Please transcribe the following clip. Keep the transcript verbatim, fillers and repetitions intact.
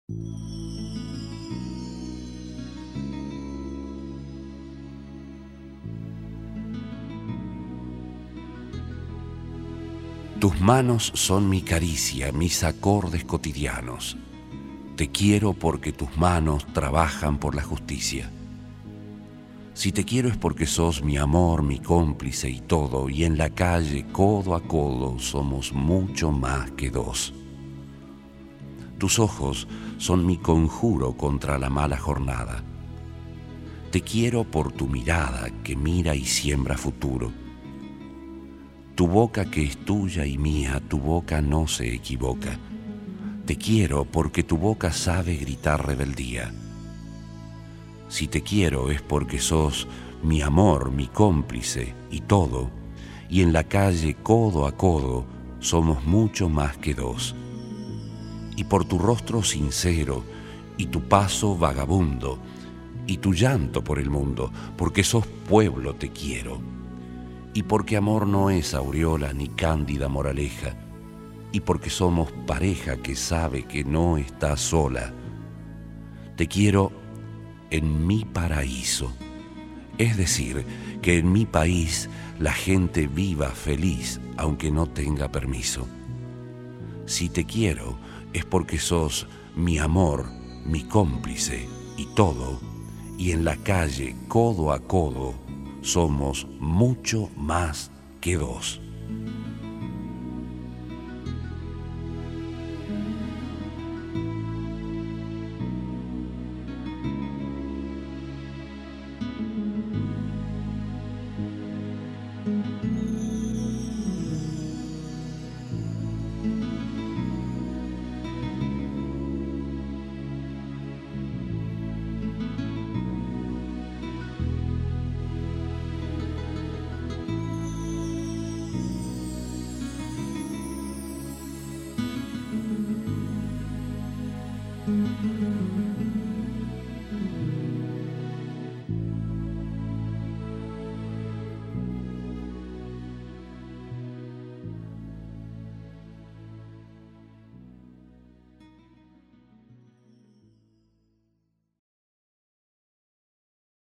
Tus manos son mi caricia, mis acordes cotidianos. Te quiero porque tus manos trabajan por la justicia. Si te quiero es porque sos mi amor, mi cómplice y todo, y en la calle, codo a codo, somos mucho más que dos. Tus ojos son mi conjuro contra la mala jornada. Te quiero por tu mirada que mira y siembra futuro. Tu boca que es tuya y mía, tu boca no se equivoca. Te quiero porque tu boca sabe gritar rebeldía. Si te quiero es porque sos mi amor, mi cómplice y todo, y en la calle codo a codo somos mucho más que dos. Y por tu rostro sincero y tu paso vagabundo y tu llanto por el mundo, porque sos pueblo te quiero. Y porque amor no es aureola ni cándida moraleja, y porque somos pareja que sabe que no está sola. Te quiero en mi paraíso, es decir, que en mi país la gente viva feliz aunque no tenga permiso. Si te quiero es porque sos mi amor, mi cómplice y todo, y en la calle codo a codo somos mucho más que dos.